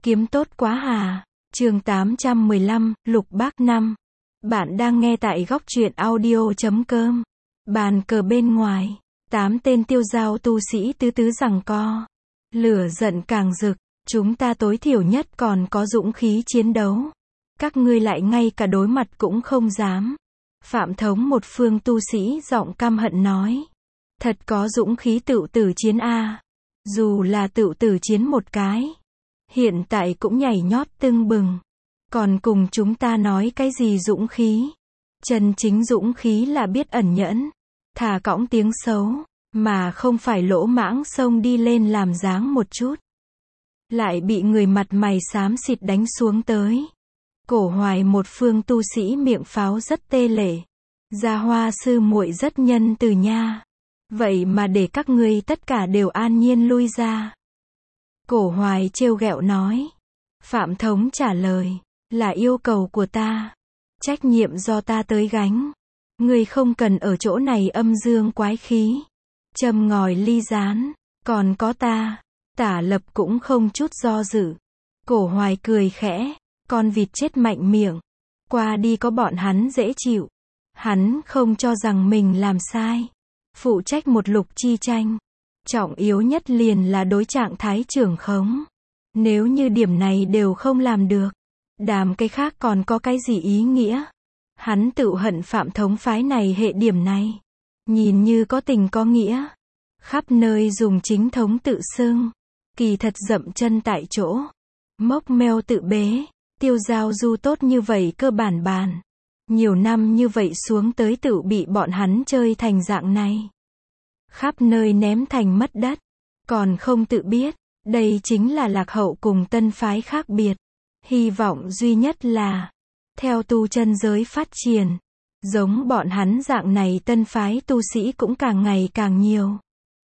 Kiếm tốt quá hà. Chương 815, Lục Bác Năm. Bạn đang nghe tại góc truyện audio.com. Bàn cờ bên ngoài, 8 tên tiêu giao tu sĩ tứ tứ giằng co. Lửa giận càng rực, chúng ta tối thiểu nhất còn có dũng khí chiến đấu. Các ngươi lại ngay cả đối mặt cũng không dám. Phạm Thống một phương tu sĩ giọng căm hận nói. Thật có dũng khí tựu tử chiến a. Dù là tựu tử chiến một cái. Hiện tại cũng nhảy nhót tưng bừng. Còn cùng chúng ta nói cái gì dũng khí? Chân chính dũng khí là biết ẩn nhẫn. Thà cõng tiếng xấu. Mà không phải lỗ mãng xông đi lên làm dáng một chút. Lại bị người mặt mày xám xịt đánh xuống tới. Cổ Hoài một phương tu sĩ miệng pháo rất tê lệ. Gia Hoa sư muội rất nhân từ nha. Vậy mà để các ngươi tất cả đều an nhiên lui ra. Cổ Hoài trêu ghẹo nói. Phạm Thống trả lời. Là yêu cầu của ta. Trách nhiệm do ta tới gánh. Ngươi không cần ở chỗ này âm dương quái khí. Châm ngòi ly gián. Còn có ta. Tả Lập cũng không chút do dự. Cổ Hoài cười khẽ. Con vịt chết mạnh miệng. Qua đi có bọn hắn dễ chịu. Hắn không cho rằng mình làm sai. Phụ trách một lục chi tranh. Trọng yếu nhất liền là đối trạng thái trưởng khống. Nếu như điểm này đều không làm được. Đàm cái khác còn có cái gì ý nghĩa. Hắn tự hận Phạm Thống phái này hệ điểm này. Nhìn như có tình có nghĩa. Khắp nơi dùng chính thống tự xưng. Kỳ thật dậm chân tại chỗ. Mốc meo tự bế. Tiêu giao du tốt như vậy cơ bản bàn. Nhiều năm như vậy xuống tới tự bị bọn hắn chơi thành dạng này. Khắp nơi ném thành mất đất. Còn không tự biết. Đây chính là lạc hậu cùng tân phái khác biệt. Hy vọng duy nhất là. Theo tu chân giới phát triển. Giống bọn hắn dạng này tân phái tu sĩ cũng càng ngày càng nhiều.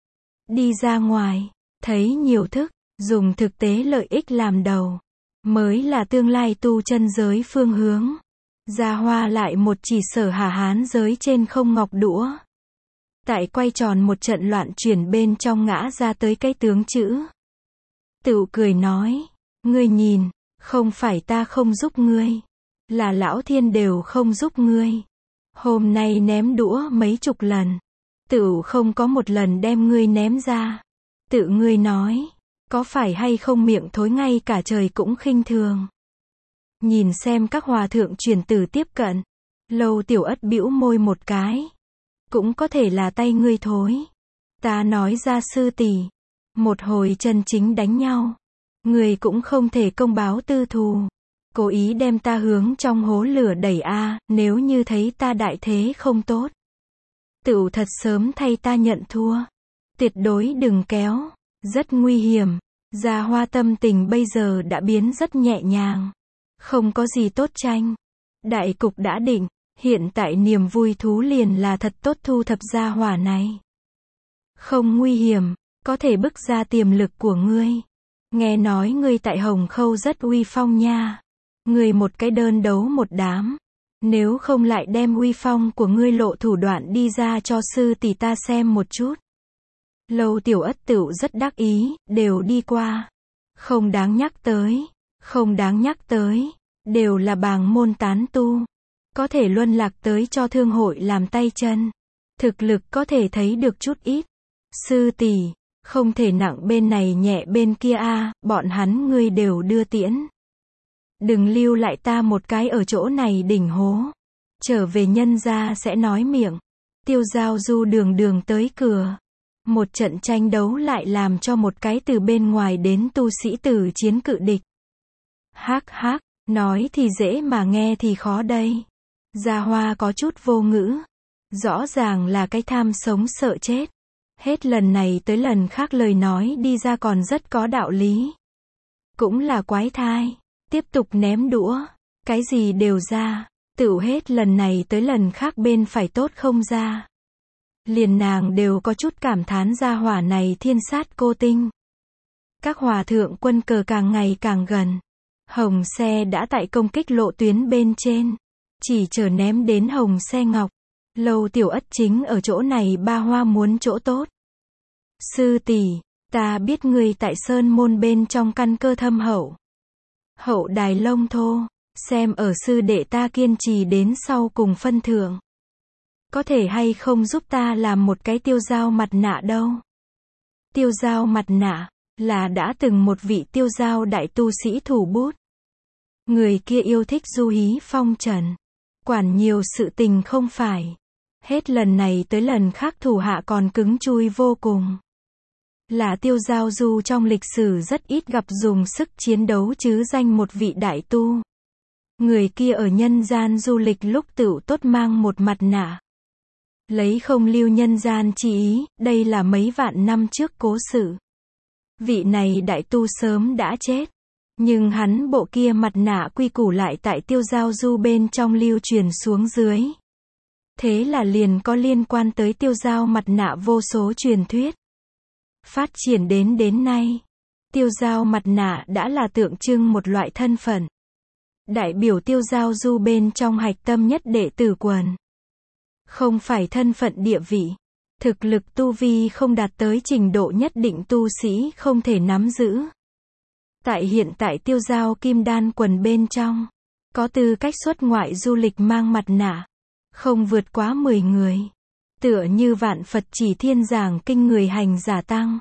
Đi ra ngoài. Thấy nhiều thức. Dùng thực tế lợi ích làm đầu. Mới là tương lai tu chân giới phương hướng. Gia Hoa lại một chỉ sở Hà Hán giới trên không ngọc đũa. Tại quay tròn một trận loạn chuyển bên trong ngã ra tới cái tướng chữ. Tựu cười nói. Ngươi nhìn, không phải ta không giúp ngươi. Là lão thiên đều không giúp ngươi. Hôm nay ném đũa mấy chục lần. Tựu không có một lần đem ngươi ném ra. Tự ngươi nói. Có phải hay không miệng thối ngay cả trời cũng khinh thường. Nhìn xem các hòa thượng truyền tử tiếp cận. Lâu Tiểu Ất bĩu môi một cái. Cũng có thể là tay ngươi thối. Ta nói ra sư tỷ. Một hồi chân chính đánh nhau. Ngươi cũng không thể công báo tư thù. Cố ý đem ta hướng trong hố lửa đẩy a. Nếu như thấy ta đại thế không tốt. Tựu thật sớm thay ta nhận thua. Tuyệt đối đừng kéo. Rất nguy hiểm. Gia Hoa tâm tình bây giờ đã biến rất nhẹ nhàng. Không có gì tốt tranh. Đại cục đã định. Hiện tại niềm vui thú liền là thật tốt thu thập gia hỏa này. Không nguy hiểm. Có thể bức ra tiềm lực của ngươi. Nghe nói ngươi tại Hồng Khâu rất uy phong nha. Ngươi một cái đơn đấu một đám. Nếu không lại đem uy phong của ngươi lộ thủ đoạn đi ra cho sư tỷ ta xem một chút. Lâu Tiểu Ất tựu rất đắc ý, đều đi qua. Không đáng nhắc tới. Không đáng nhắc tới. Đều là bàng môn tán tu. Có thể luân lạc tới cho thương hội làm tay chân. Thực lực có thể thấy được chút ít. Sư tỷ, không thể nặng bên này nhẹ bên kia a. Bọn hắn ngươi đều đưa tiễn. Đừng lưu lại ta một cái ở chỗ này đỉnh hố. Trở về nhân gia sẽ nói miệng. Tiêu giao du đường đường tới cửa. Một trận tranh đấu lại làm cho một cái từ bên ngoài đến tu sĩ tử chiến cự địch. Hắc hắc, nói thì dễ mà nghe thì khó đây. Gia Hoa có chút vô ngữ. Rõ ràng là cái tham sống sợ chết. Hết lần này tới lần khác lời nói đi ra còn rất có đạo lý. Cũng là quái thai. Tiếp tục ném đũa. Cái gì đều ra. Tựu hết lần này tới lần khác bên phải tốt không ra. Liền nàng đều có chút cảm thán gia hỏa này thiên sát cô tinh. Các hòa thượng quân cờ càng ngày càng gần. Hồng xe đã tại công kích lộ tuyến bên trên. Chỉ chờ ném đến hồng xe ngọc. Lâu Tiểu Ất chính ở chỗ này ba hoa muốn chỗ tốt. Sư tỷ, ta biết ngươi tại sơn môn bên trong căn cơ thâm hậu. Hậu đài lông thô, xem ở sư đệ ta kiên trì đến sau cùng phân thưởng. Có thể hay không giúp ta làm một cái tiêu dao mặt nạ đâu. Tiêu dao mặt nạ, là đã từng một vị tiêu dao đại tu sĩ thủ bút. Người kia yêu thích du hí phong trần. Quản nhiều sự tình không phải. Hết lần này tới lần khác thủ hạ còn cứng chui vô cùng. Là tiêu giao du trong lịch sử rất ít gặp dùng sức chiến đấu chứ danh một vị đại tu. Người kia ở nhân gian du lịch lúc tựu tốt mang một mặt nạ. Lấy không lưu nhân gian chi ý, đây là mấy vạn năm trước cố sự. Vị này đại tu sớm đã chết. Nhưng hắn bộ kia mặt nạ quy củ lại tại tiêu giao du bên trong lưu truyền xuống dưới. Thế là liền có liên quan tới tiêu giao mặt nạ vô số truyền thuyết. Phát triển đến nay, tiêu giao mặt nạ đã là tượng trưng một loại thân phận. Đại biểu tiêu giao du bên trong hạch tâm nhất đệ tử quần. Không phải thân phận địa vị. Thực lực tu vi không đạt tới trình độ nhất định tu sĩ không thể nắm giữ. Tại hiện tại tiêu giao kim đan quần bên trong, có tư cách xuất ngoại du lịch mang mặt nạ. Không vượt quá 10 người. Tựa như vạn Phật chỉ thiên giảng kinh người hành giả tăng.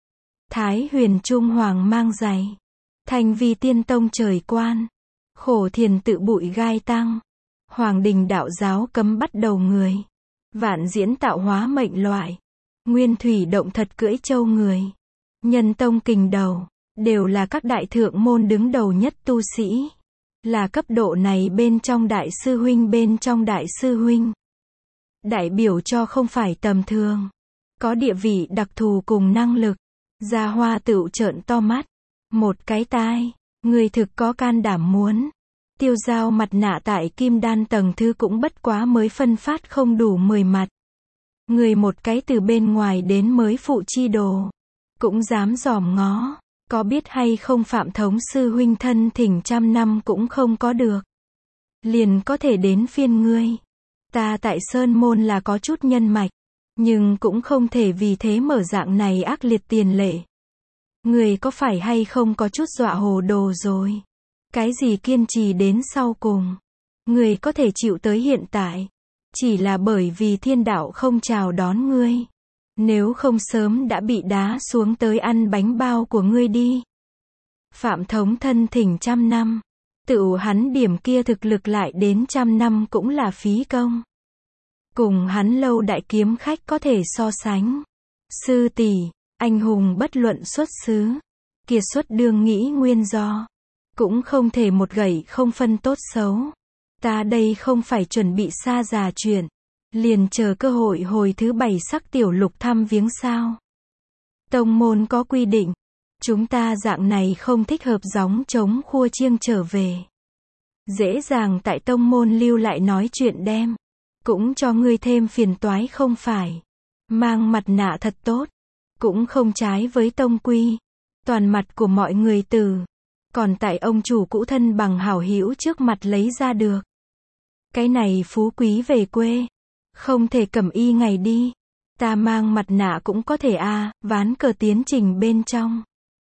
Thái huyền trung hoàng mang giày. Thanh vi tiên tông trời quan. Khổ thiền tự bụi gai tăng. Hoàng đình đạo giáo cấm bắt đầu người. Vạn diễn tạo hóa mệnh loại. Nguyên thủy động thật cưỡi châu người. Nhân tông kình đầu. Đều là các đại thượng môn đứng đầu nhất tu sĩ. Là cấp độ này bên trong đại sư huynh bên trong đại sư huynh. Đại biểu cho không phải tầm thường. Có địa vị đặc thù cùng năng lực. Gia Hoa tựu trợn to mắt. Một cái tai. Người thực có can đảm muốn. Tiêu dao mặt nạ tại kim đan tầng thứ cũng bất quá mới phân phát không đủ 10 mặt. Người một cái từ bên ngoài đến mới phụ chi đồ. Cũng dám dòm ngó. Có biết hay không Phạm thống sư huynh thân thỉnh 100 năm cũng không có được. Liền có thể đến phiên ngươi. Ta tại Sơn Môn là có chút nhân mạch. Nhưng cũng không thể vì thế mở dạng này ác liệt tiền lệ. Người có phải hay không có chút dọa hồ đồ rồi. Cái gì kiên trì đến sau cùng. Người có thể chịu tới hiện tại. Chỉ là bởi vì thiên đạo không chào đón ngươi. Nếu không sớm đã bị đá xuống tới ăn bánh bao của ngươi đi. Phạm thống thân thỉnh 100 năm. Tự hắn điểm kia thực lực lại đến 100 năm cũng là phí công. Cùng hắn lâu đại kiếm khách có thể so sánh. Sư tỷ, anh hùng bất luận xuất xứ. Kiệt xuất đương nghĩ nguyên do. Cũng không thể một gậy không phân tốt xấu. Ta đây không phải chuẩn bị xa già chuyện. Liền chờ cơ hội hồi thứ 7 sắc tiểu lục thăm viếng sao. Tông môn có quy định. Chúng ta dạng này không thích hợp gióng trống khua chiêng trở về. Dễ dàng tại tông môn lưu lại nói chuyện đem. Cũng cho ngươi thêm phiền toái không phải. Mang mặt nạ thật tốt. Cũng không trái với tông quy. Toàn mặt của mọi người từ. Còn tại ông chủ cũ thân bằng hảo hữu trước mặt lấy ra được. Cái này phú quý về quê. Không thể cầm y ngày đi. Ta mang mặt nạ cũng có thể ván cờ tiến trình bên trong.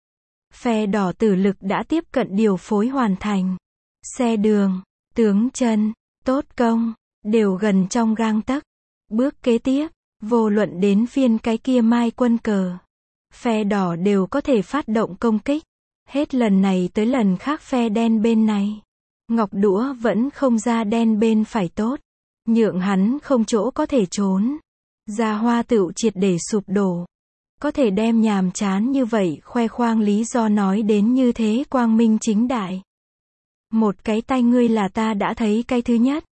Phe đỏ tử lực đã tiếp cận điều phối hoàn thành. Xe đường, tướng chân, tốt công, đều gần trong gang tấc. Bước kế tiếp, vô luận đến phiên cái kia mai quân cờ. Phe đỏ đều có thể phát động công kích. Hết lần này tới lần khác phe đen bên này. Ngọc đũa vẫn không ra đen bên phải tốt. Nhượng hắn không chỗ có thể trốn. Gia Hoa tựu triệt để sụp đổ. Có thể đem nhàm chán như vậy khoe khoang lý do nói đến như thế quang minh chính đại. Một cái tay ngươi là ta đã thấy cái thứ nhất.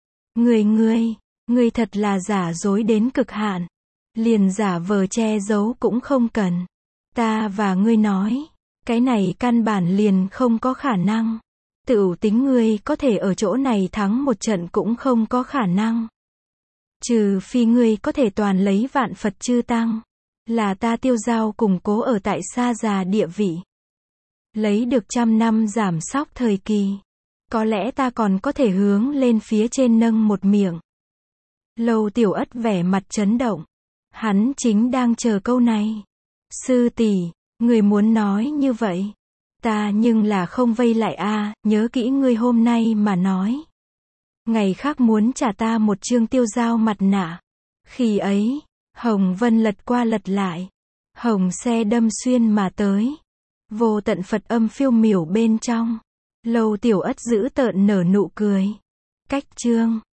Ngươi thật là giả dối đến cực hạn. Liền giả vờ che giấu cũng không cần. Ta và ngươi nói. Cái này căn bản liền không có khả năng. Tự tính ngươi có thể ở chỗ này thắng một trận cũng không có khả năng. Trừ phi ngươi có thể toàn lấy vạn Phật chư tăng. Là ta tiêu giao củng cố ở tại xa già địa vị. Lấy được 100 năm giảm sóc thời kỳ. Có lẽ ta còn có thể hướng lên phía trên nâng một miệng. Lâu Tiểu Ất vẻ mặt chấn động. Hắn chính đang chờ câu này. Sư tỷ, người muốn nói như vậy. Ta nhưng là không vây lại a, nhớ kỹ ngươi hôm nay mà nói. Ngày khác muốn trả ta một chương tiêu dao mặt nạ. Khi ấy, Hồng Vân lật qua lật lại. Hồng xe đâm xuyên mà tới. Vô tận Phật âm phiêu miểu bên trong. Lâu Tiểu Ất giữ tợn nở nụ cười. Cách chương